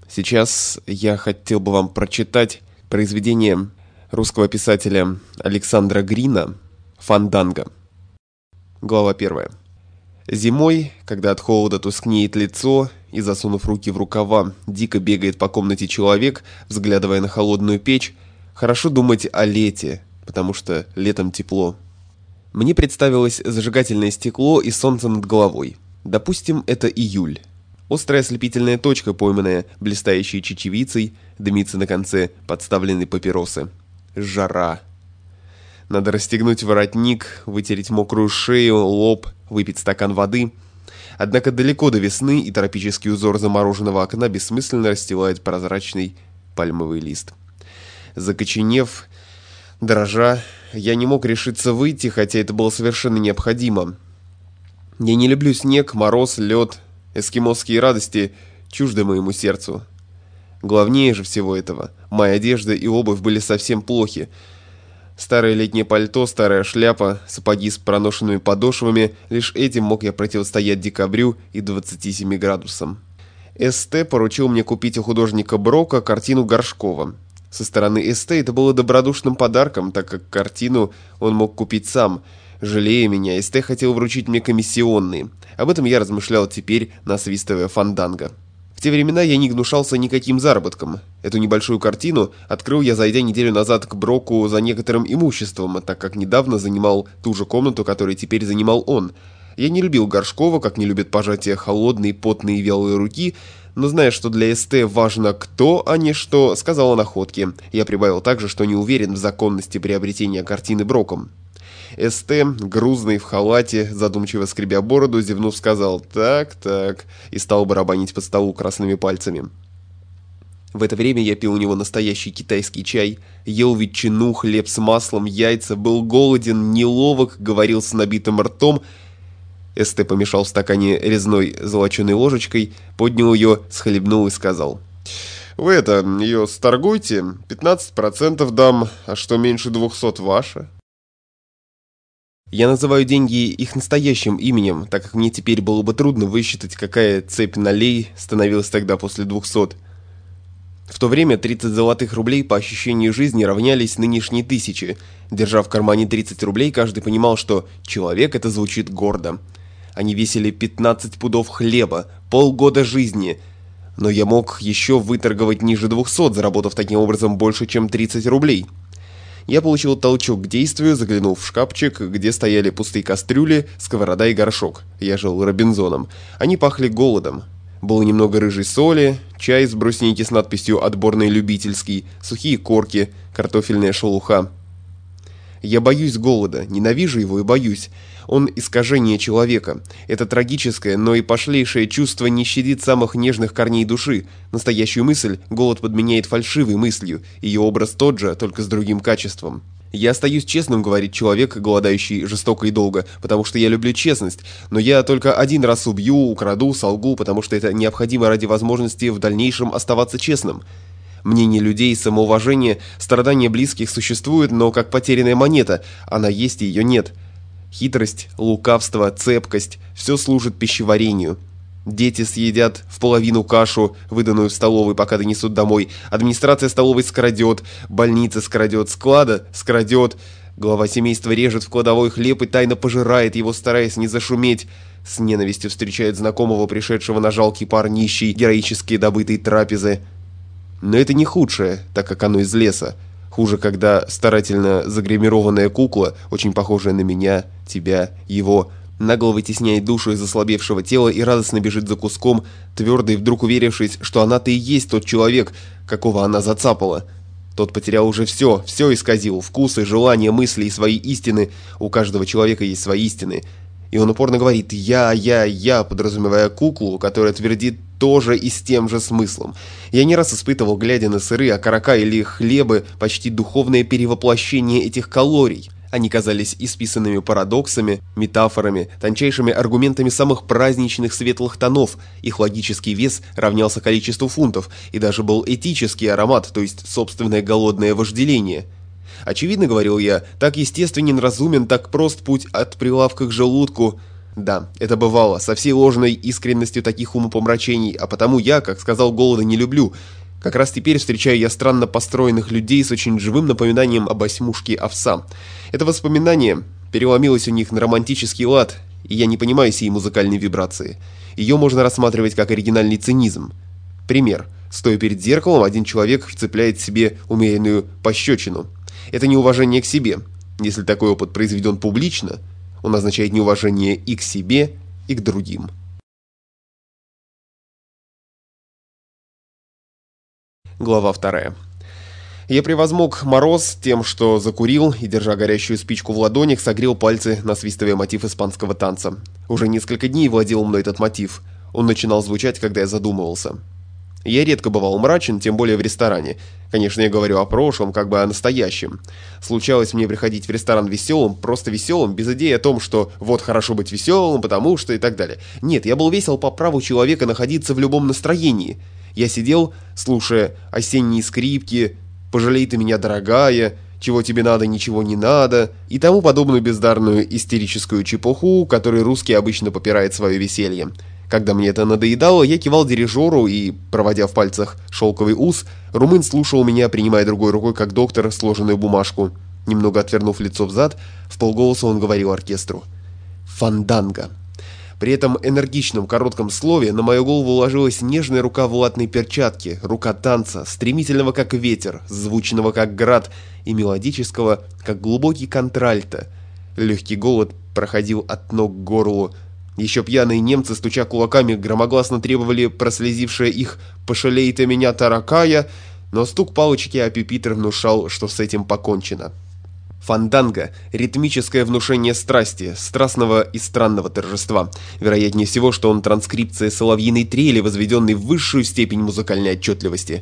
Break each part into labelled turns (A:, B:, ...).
A: Сейчас я хотел бы вам прочитать произведение русского писателя Александра Грина «Фанданго». Глава 1. Зимой, когда от холода тускнеет лицо и, засунув руки в рукава, дико бегает по комнате человек, взглядывая на холодную печь, хорошо думать о лете, потому что летом тепло. Мне представилось зажигательное стекло и солнце над головой. Допустим, это июль. Острая ослепительная точка, пойманная блистающей чечевицей, дымится на конце подставленной папиросы. Жара. Надо расстегнуть воротник, вытереть мокрую шею, лоб, выпить стакан воды. Однако далеко до весны, и тропический узор замороженного окна бессмысленно расстилает прозрачный пальмовый лист. Закоченев, дрожа, я не мог решиться выйти, хотя это было совершенно необходимо. Я не люблю снег, мороз, лед. Эскимосские радости чужды моему сердцу. Главнее же всего этого, моя одежда и обувь были совсем плохи. Старое летнее пальто, старая шляпа, сапоги с проношенными подошвами, лишь этим мог я противостоять декабрю и 27 градусам. СТ поручил мне купить у художника Брока картину Горшкова. Со стороны СТ это было добродушным подарком, так как картину он мог купить сам. Жалея меня, СТ хотел вручить мне комиссионные. Об этом я размышлял теперь, насвистывая фанданго. В те времена я не гнушался никаким заработком. Эту небольшую картину открыл я, зайдя неделю назад к Броку за некоторым имуществом, так как недавно занимал ту же комнату, которую теперь занимал он. Я не любил Горшкова, как не любит пожатия холодной, потной и вялой руки, но зная, что для СТ важно кто, а не что, сказал о находке. Я прибавил также, что не уверен в законности приобретения картины Броком. СТ, грузный в халате, задумчиво скребя бороду, зевнув, сказал «так», и стал барабанить по столу красными пальцами. В это время я пил у него настоящий китайский чай, ел ветчину, хлеб с маслом, яйца, был голоден, неловок, говорил с набитым ртом. СТ помешал в стакане резной золоченой ложечкой, поднял ее, схлебнул и сказал: «Вы ее сторгуйте, 15% дам, а что меньше 200 ваше». Я называю деньги их настоящим именем, так как мне теперь было бы трудно высчитать, какая цепь налей становилась тогда после 200. В то время 30 золотых рублей по ощущению жизни равнялись нынешней 1000. Держа в кармане 30 рублей, каждый понимал, что «человек» это звучит гордо. Они весили 15 пудов хлеба, полгода жизни. Но я мог еще выторговать ниже 200, заработав таким образом больше, чем 30 рублей. Я получил толчок к действию, заглянул в шкафчик, где стояли пустые кастрюли, сковорода и горшок. Я жил Робинзоном. Они пахли голодом. Было немного рыжей соли, чай с брусники с надписью «Отборный любительский», сухие корки, картофельная шелуха. Я боюсь голода, ненавижу его и боюсь. Он искажение человека. Это трагическое, но и пошлейшее чувство не щадит самых нежных корней души. Настоящую мысль голод подменяет фальшивой мыслью. Ее образ тот же, только с другим качеством. Я остаюсь честным, говорит человек, голодающий жестоко и долго, потому что я люблю честность. Но я только один раз убью, украду, солгу, потому что это необходимо ради возможности в дальнейшем оставаться честным. Мнение людей, самоуважение, страдания близких существуют, но как потерянная монета, она есть и ее нет. Хитрость, лукавство, цепкость – все служит пищеварению. Дети съедят в половину кашу, выданную в столовой, пока донесут домой. Администрация столовой скрадет, больница скрадет, склада скрадет. Глава семейства режет в кладовой хлеб и тайно пожирает его, стараясь не зашуметь. С ненавистью встречает знакомого, пришедшего на жалкий пар нищей, героически добытой трапезы. Но это не худшее, так как оно из леса. Хуже, когда старательно загримированная кукла, очень похожая на меня, тебя, его, нагло вытесняет душу из ослабевшего тела и радостно бежит за куском, твердо и вдруг уверившись, что она-то и есть тот человек, какого она зацапала. Тот потерял уже все исказил, вкусы, желания, мысли и свои истины. У каждого человека есть свои истины. И он упорно говорит «я», подразумевая куклу, которая твердит тоже и с тем же смыслом. Я не раз испытывал, глядя на сыры, окорока или хлебы, почти духовное перевоплощение этих калорий. Они казались исписанными парадоксами, метафорами, тончайшими аргументами самых праздничных светлых тонов. Их логический вес равнялся количеству фунтов, и даже был этический аромат, то есть собственное голодное вожделение. Очевидно, говорил я, так естественен, разумен, так прост путь от прилавка к желудку. Да, это бывало, со всей ложной искренностью таких умопомрачений, а потому я, как сказал, голода не люблю. Как раз теперь встречаю я странно построенных людей с очень живым напоминанием об осьмушке овса. Это воспоминание переломилось у них на романтический лад, и я не понимаю сей музыкальной вибрации. Ее можно рассматривать как оригинальный цинизм. Пример. Стоя перед зеркалом, один человек вцепляет себе умеренную пощечину. Это неуважение к себе. Если такой опыт произведен публично, он означает неуважение и к себе, и к другим. Глава 2. Я превозмог мороз тем, что закурил и, держа горящую спичку в ладонях, согрел пальцы, насвистывая мотив испанского танца. Уже несколько дней владел мной этот мотив. Он начинал звучать, когда я задумывался. Я редко бывал мрачен, тем более в ресторане. Конечно, я говорю о прошлом, как бы о настоящем. Случалось мне приходить в ресторан веселым, просто веселым, без идеи о том, что вот хорошо быть веселым, потому что и так далее. Нет, я был весел по праву человека находиться в любом настроении. Я сидел, слушая осенние скрипки, «Пожалей ты меня, дорогая», «Чего тебе надо, ничего не надо» и тому подобную бездарную истерическую чепуху, которой русский обычно попирает свое веселье. Когда мне это надоедало, я кивал дирижеру и, проводя в пальцах шелковый ус, румын слушал меня, принимая другой рукой, как доктор, сложенную бумажку. Немного отвернув лицо взад, вполголоса он говорил оркестру: «Фанданго». При этом энергичном коротком слове на мою голову ложилась нежная рука в латной перчатке, рука танца, стремительного как ветер, звучного как град и мелодического, как глубокий контральто. Легкий голод проходил от ног к горлу. Еще пьяные немцы, стуча кулаками, громогласно требовали прослезившее их «пошалей ты меня, таракая», но стук палочки о пюпитр внушал, что с этим покончено. Фанданго – ритмическое внушение страсти, страстного и странного торжества. Вероятнее всего, что он транскрипция соловьиной трели, возведенной в высшую степень музыкальной отчетливости.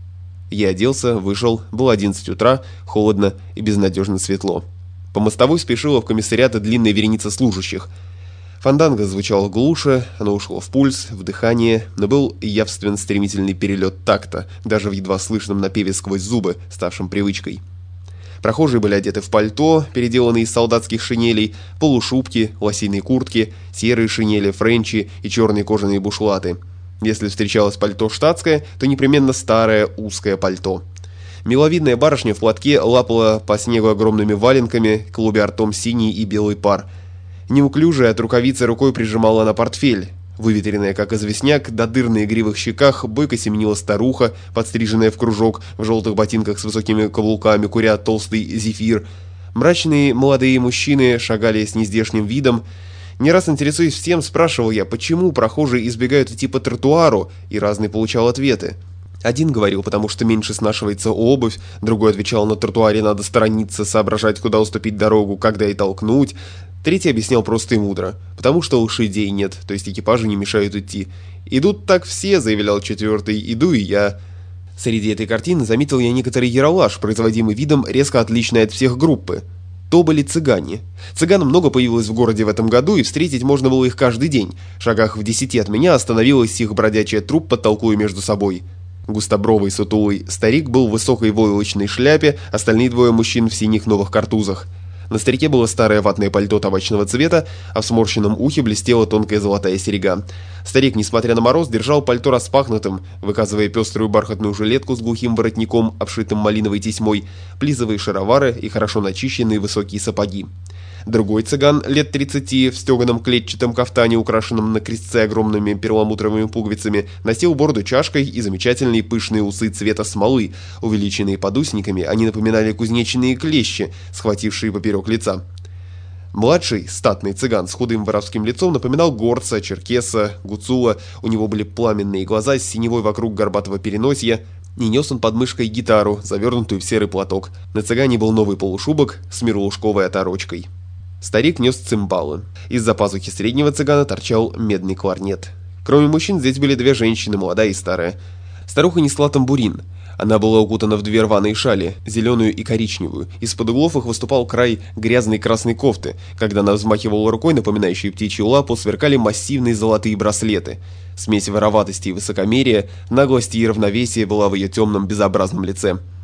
A: Я оделся, вышел, было 11 утра, холодно и безнадежно светло. По мостовой спешила в комиссариат длинная вереница служащих. Фанданго звучало глуше, оно ушло в пульс, в дыхание, но был явствен стремительный перелет такта, даже в едва слышном напеве сквозь зубы, ставшем привычкой. Прохожие были одеты в пальто, переделанные из солдатских шинелей, полушубки, лосиные куртки, серые шинели, френчи и черные кожаные бушлаты. Если встречалось пальто штатское, то непременно старое узкое пальто. Миловидная барышня в платке лапала по снегу огромными валенками, клубя ртом синий и белый пар. Неуклюжая от рукавицы рукой прижимала на портфель. Выветренная, как известняк, до дыр на игривых щеках, бойко семенила старуха, подстриженная в кружок, в желтых ботинках с высокими каблуками, куря толстый зефир. Мрачные молодые мужчины шагали с нездешним видом. Не раз интересуясь всем, спрашивал я, почему прохожие избегают идти по тротуару, и разные получал ответы. Один говорил, потому что меньше снашивается обувь, другой отвечал, на тротуаре надо сторониться, соображать, куда уступить дорогу, когда и толкнуть. Третий объяснял просто и мудро, потому что лошадей нет, то есть экипажу не мешают идти. «Идут так все», — заявлял четвертый, — «иду и я». Среди этой картины заметил я некоторый яролаж, производимый видом, резко отличный от всех группы. То были цыгане. Цыган много появилось в городе в этом году, и встретить можно было их каждый день. В шагах в 10 от меня остановилась их бродячая труппа, толкуя между собой. Густобровый сутулый старик был в высокой войлочной шляпе, остальные двое мужчин в синих новых картузах. На старике было старое ватное пальто табачного цвета, а в сморщенном ухе блестела тонкая золотая серьга. Старик, несмотря на мороз, держал пальто распахнутым, выказывая пеструю бархатную жилетку с глухим воротником, обшитым малиновой тесьмой, плизовые шаровары и хорошо начищенные высокие сапоги. Другой цыган, лет 30, в стеганом клетчатом кафтане, украшенном на крестце огромными перламутровыми пуговицами, носил бороду чашкой и замечательные пышные усы цвета смолы, увеличенные подусниками, они напоминали кузнечные клещи, схватившие поперек лица. Младший, статный цыган с худым воровским лицом напоминал горца, черкеса, гуцула, у него были пламенные глаза с синевой вокруг горбатого переносья, и нес он под мышкой гитару, завернутую в серый платок. На цыгане был новый полушубок с мирлушковой оторочкой. Старик нес цимбалы. Из-за пазухи среднего цыгана торчал медный кларнет. Кроме мужчин здесь были две женщины, молодая и старая. Старуха несла тамбурин. Она была укутана в две рваные шали, зеленую и коричневую. Из-под углов их выступал край грязной красной кофты. Когда она взмахивала рукой, напоминающей птичью лапу, сверкали массивные золотые браслеты. Смесь вороватости и высокомерия, наглости и равновесия была в ее темном безобразном лице.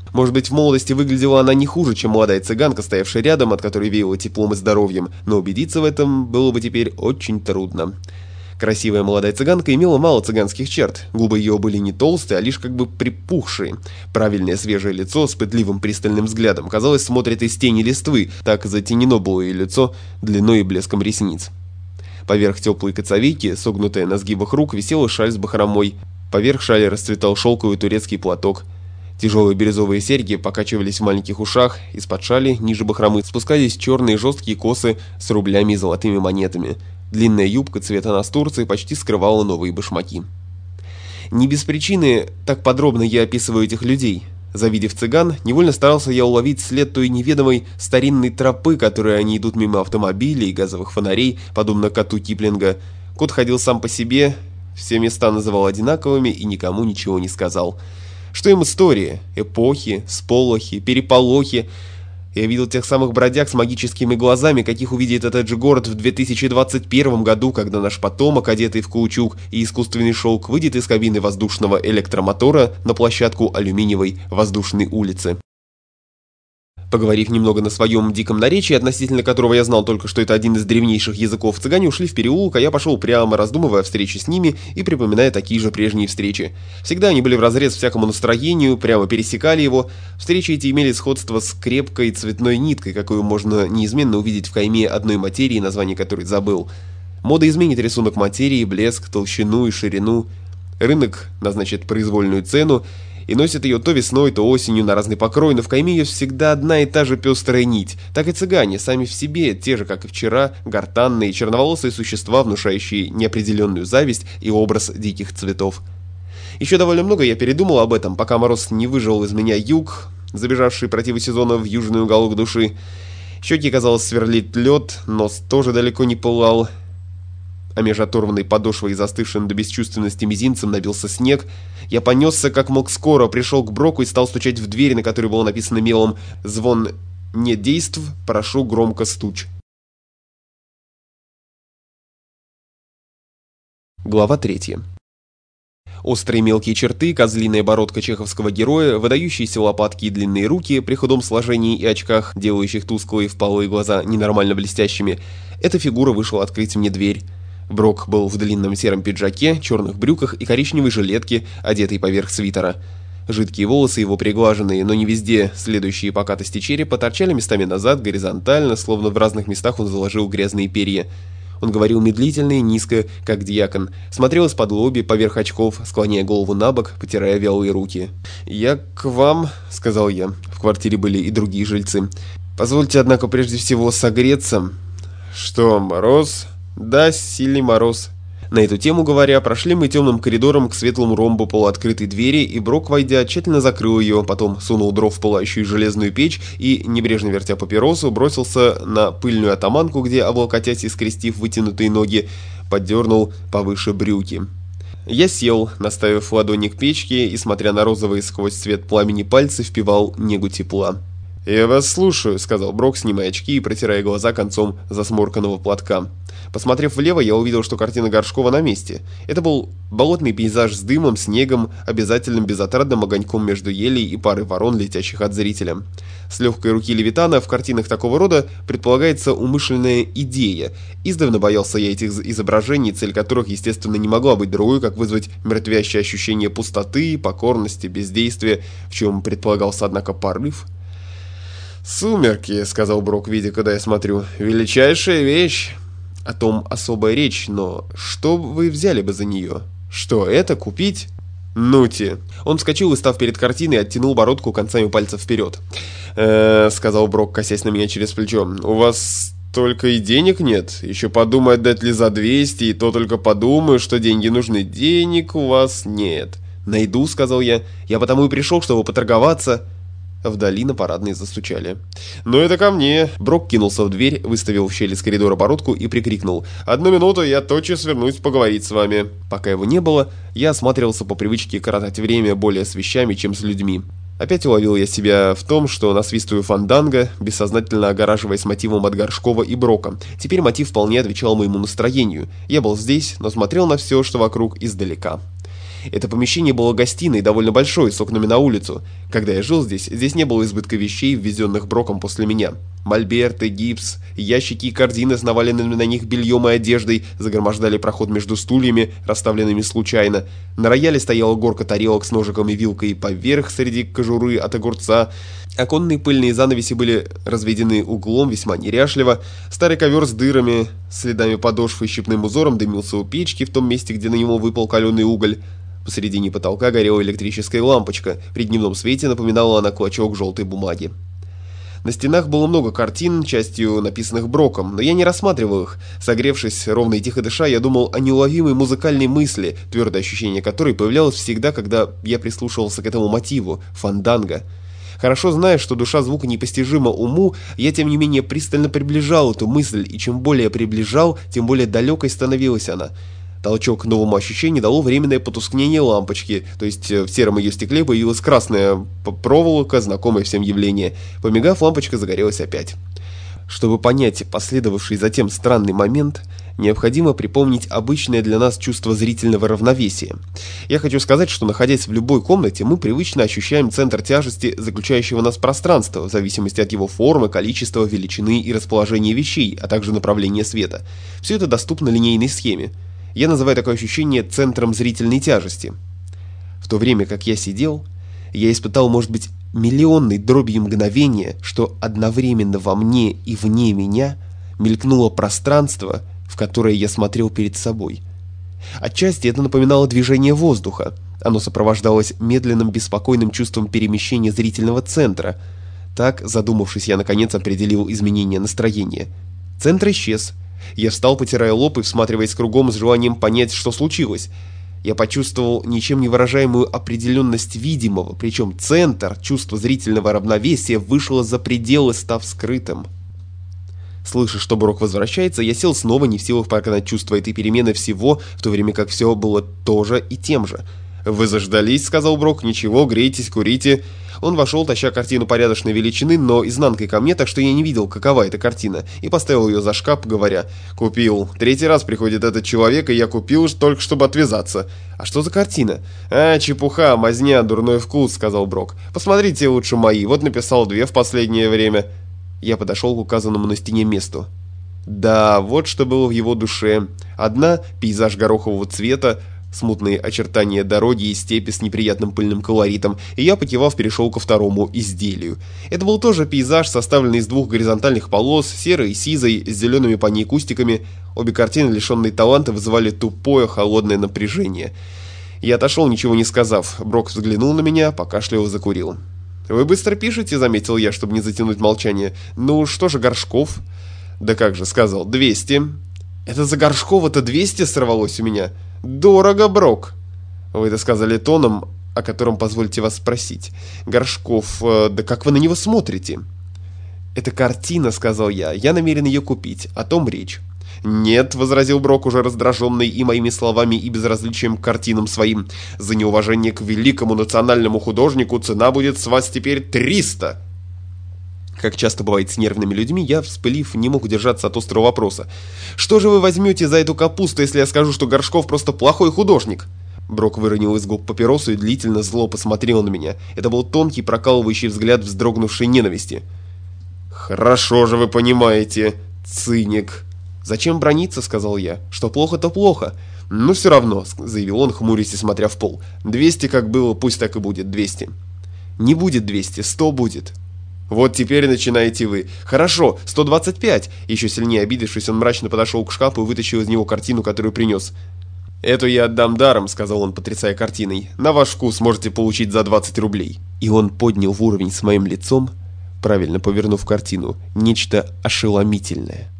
A: Может быть, в молодости выглядела она не хуже, чем молодая цыганка, стоявшая рядом, от которой веяло теплом и здоровьем, но убедиться в этом было бы теперь очень трудно. Красивая молодая цыганка имела мало цыганских черт, губы ее были не толстые, а лишь как бы припухшие. Правильное свежее лицо с пытливым пристальным взглядом, казалось, смотрит из тени листвы, так затенено было ее лицо длиной и блеском ресниц. Поверх теплой коцовейки, согнутая на сгибах рук, висела шаль с бахромой. Поверх шали расцветал шелковый турецкий платок. Тяжелые бирюзовые серьги покачивались в маленьких ушах, из-под шали, ниже бахромы, спускались черные жесткие косы с рублями и золотыми монетами. Длинная юбка цвета настурции почти скрывала новые башмаки. Не без причины так подробно я описываю этих людей. Завидев цыган, невольно старался я уловить след той неведомой старинной тропы, которой они идут мимо автомобилей и газовых фонарей, подобно коту Киплинга. Кот ходил сам по себе, все места называл одинаковыми и никому ничего не сказал. Что им история? Эпохи, сполохи, переполохи. Я видел тех самых бродяг с магическими глазами, каких увидит этот же город в 2021 году, когда наш потомок, одетый в каучук и искусственный шелк, выйдет из кабины воздушного электромотора на площадку алюминиевой воздушной улицы. Поговорив немного на своем диком наречии, относительно которого я знал только, что это один из древнейших языков, цыгане ушли в переулок, а я пошел прямо, раздумывая о встрече с ними и припоминая такие же прежние встречи. Всегда они были вразрез всякому настроению, прямо пересекали его. Встречи эти имели сходство с крепкой цветной ниткой, какую можно неизменно увидеть в кайме одной материи, название которой забыл. Мода изменит рисунок материи, блеск, толщину и ширину. Рынок назначит произвольную цену и носит ее то весной, то осенью на разный покрой, но в кайме ее всегда одна и та же пестрая нить. Так и цыгане, сами в себе, те же, как и вчера, гортанные, черноволосые существа, внушающие неопределенную зависть и образ диких цветов. Еще довольно много я передумал об этом, пока мороз не выжил из меня юг, забежавший противосезонно в южный уголок души. Щеки, казалось, сверлит лед, нос тоже далеко не пылал, а меж оторванной подошвой и застывшим до бесчувственности мизинцем набился снег. Я понесся как мог скоро, пришел к Броку и стал стучать в дверь, на которой было написано мелом «Звон не действ, прошу громко стуч». Глава 3. Острые мелкие черты, козлиная бородка чеховского героя, выдающиеся лопатки и длинные руки при худом сложении и очках, делающих тусклые впалые глаза ненормально блестящими. Эта фигура вышла открыть мне дверь. Брок был в длинном сером пиджаке, черных брюках и коричневой жилетке, одетой поверх свитера. Жидкие волосы его приглаженные, но не везде следующие покатости черепа, торчали местами назад, горизонтально, словно в разных местах он заложил грязные перья. Он говорил медлительно и низко, как дьякон, смотрел из-под лоби, поверх очков, склоняя голову на бок, потирая вялые руки. «Я к вам», — сказал я. В квартире были и другие жильцы. «Позвольте, однако, прежде всего согреться». «Что, мороз?» «Да, сильный мороз». На эту тему говоря, прошли мы темным коридором к светлому ромбу полуоткрытой двери, и Брок, войдя, тщательно закрыл ее, потом сунул дров в пылающую железную печь и, небрежно вертя папиросу, бросился на пыльную атаманку, где, облокотясь и скрестив вытянутые ноги, поддернул повыше брюки. Я сел, наставив ладони к печке и, смотря на розовые сквозь цвет пламени пальцы, впивал негу тепла. «Я вас слушаю», — сказал Брок, снимая очки и протирая глаза концом засморканного платка. Посмотрев влево, я увидел, что картина Горшкова на месте. Это был болотный пейзаж с дымом, снегом, обязательным безотрадным огоньком между елей и парой ворон, летящих от зрителя. С легкой руки Левитана в картинах такого рода предполагается умышленная идея. Издавна боялся я этих изображений, цель которых, естественно, не могла быть другой, как вызвать мертвящее ощущение пустоты, покорности, бездействия, в чем предполагался, однако, порыв. «Сумерки», — сказал Брок, видя, когда я смотрю, — «величайшая вещь». О том особая речь, но что вы взяли бы за нее? Что, это купить? Ну-те. Он вскочил и, став перед картиной, оттянул бородку концами пальцев вперед. Сказал Брок, косясь на меня через плечо. «У вас только и денег нет? Еще подумай, отдать ли за 200, и то только подумаю, что деньги нужны. Денег у вас нет». «Найду», — сказал я. «Я потому и пришел, чтобы поторговаться». Вдали на парадной застучали. «Ну это ко мне!» Брок кинулся в дверь, выставил в щель из коридора бородку и прикрикнул: «Одну минуту, я тотчас вернусь поговорить с вами». Пока его не было, я осматривался по привычке коротать время более с вещами, чем с людьми. Опять уловил я себя в том, что насвистываю фанданго, бессознательно огораживаясь мотивом от Горшкова и Брока. Теперь мотив вполне отвечал моему настроению. Я был здесь, но смотрел на все, что вокруг, издалека. Это помещение было гостиной, довольно большой, с окнами на улицу. Когда я жил здесь не было избытка вещей, ввезенных Броком после меня. Мольберты, гипс, ящики и корзины с наваленными на них бельем и одеждой загромождали проход между стульями, расставленными случайно. На рояле стояла горка тарелок с ножиком и вилкой поверх среди кожуры от огурца. Оконные пыльные занавеси были разведены углом весьма неряшливо. Старый ковер с дырами, следами подошв и щипным узором дымился у печки в том месте, где на него выпал каленый уголь. Посередине потолка горела электрическая лампочка. При дневном свете напоминала она клочок желтой бумаги. На стенах было много картин, частью написанных Броком, но я не рассматривал их. Согревшись, ровно и тихо дыша, я думал о неуловимой музыкальной мысли, твердое ощущение которой появлялось всегда, когда я прислушивался к этому мотиву – фанданго. Хорошо зная, что душа звука непостижима уму, я тем не менее пристально приближал эту мысль, и чем более я приближал, тем более далекой становилась она. Толчок к новому ощущению дало временное потускнение лампочки, то есть в сером ее стекле появилась красная проволока, знакомое всем явление. Помигав, лампочка загорелась опять. Чтобы понять последовавший затем странный момент, необходимо припомнить обычное для нас чувство зрительного равновесия. Я хочу сказать, что, находясь в любой комнате, мы привычно ощущаем центр тяжести, заключающего нас пространство, в зависимости от его формы, количества, величины и расположения вещей, а также направления света. Все это доступно линейной схеме. Я называю такое ощущение центром зрительной тяжести. В то время как я сидел, я испытал, может быть, миллионной дробью мгновения, что одновременно во мне и вне меня мелькнуло пространство, в которое я смотрел перед собой. Отчасти это напоминало движение воздуха. Оно сопровождалось медленным беспокойным чувством перемещения зрительного центра. Так, задумавшись, я наконец определил изменение настроения. Центр исчез. Я встал, потирая лоб и всматриваясь кругом с желанием понять, что случилось. Я почувствовал ничем не выражаемую определенность видимого, причем центр чувства зрительного равновесия вышел за пределы, став скрытым. Слыша, что Брок возвращается, я сел снова, не в силах покорить чувство этой перемены всего, в то время как все было тоже и тем же. «Вы заждались», — сказал Брок, — «ничего, грейтесь, курите». Он вошел, таща картину порядочной величины, но изнанкой ко мне, так что я не видел, какова эта картина, и поставил ее за шкаф, говоря: «Купил. Третий раз приходит этот человек, и я купил только, чтобы отвязаться». «А что за картина?» Чепуха, мазня, дурной вкус», — сказал Брок. «Посмотрите лучше мои, вот написал 2 в последнее время». Я подошел к указанному на стене месту. Да, вот что было в его душе. Одна — пейзаж горохового цвета, смутные очертания дороги и степи с неприятным пыльным колоритом, и я, покивав, перешел ко второму изделию. Это был тоже пейзаж, составленный из 2 горизонтальных полос, серой и сизой, с зелеными по ней кустиками. Обе картины, лишенные таланта, вызывали тупое, холодное напряжение. Я отошел, ничего не сказав. Брок взглянул на меня, покашлял и закурил. «Вы быстро пишете», — заметил я, чтобы не затянуть молчание. «Ну, что же Горшков?» «Да как же», — сказал, — 200. «Это за Горшкова-то 200 сорвалось у меня?» «Дорого, Брок». «Вы это сказали тоном, о котором позвольте вас спросить. Горшков, да как вы на него смотрите?» «Это картина», — сказал я намерен ее купить, о том речь». «Нет», — возразил Брок, уже раздраженный и моими словами, и безразличием к картинам своим. «За неуважение к великому национальному художнику цена будет с вас теперь 300». Как часто бывает с нервными людьми, я, вспылив, не мог удержаться от острого вопроса. «Что же вы возьмете за эту капусту, если я скажу, что Горшков просто плохой художник?» Брок выронил из губ папиросу и длительно зло посмотрел на меня. Это был тонкий, прокалывающий взгляд вздрогнувшей ненависти. «Хорошо же вы понимаете, циник». «Зачем браниться?» — сказал я. «Что плохо, то плохо». «Ну все равно», — заявил он, хмурясь и смотря в пол. 200 как было, пусть так и будет, 200. «Не будет 200, 100 будет». «Вот теперь начинаете вы». «Хорошо, 125». Еще сильнее обидевшись, он мрачно подошел к шкафу и вытащил из него картину, которую принес. «Эту я отдам даром», — сказал он, потрясая картиной. «На ваш вкус можете получить за 20 рублей». И он поднял в уровень с моим лицом, правильно повернув картину, нечто ошеломительное.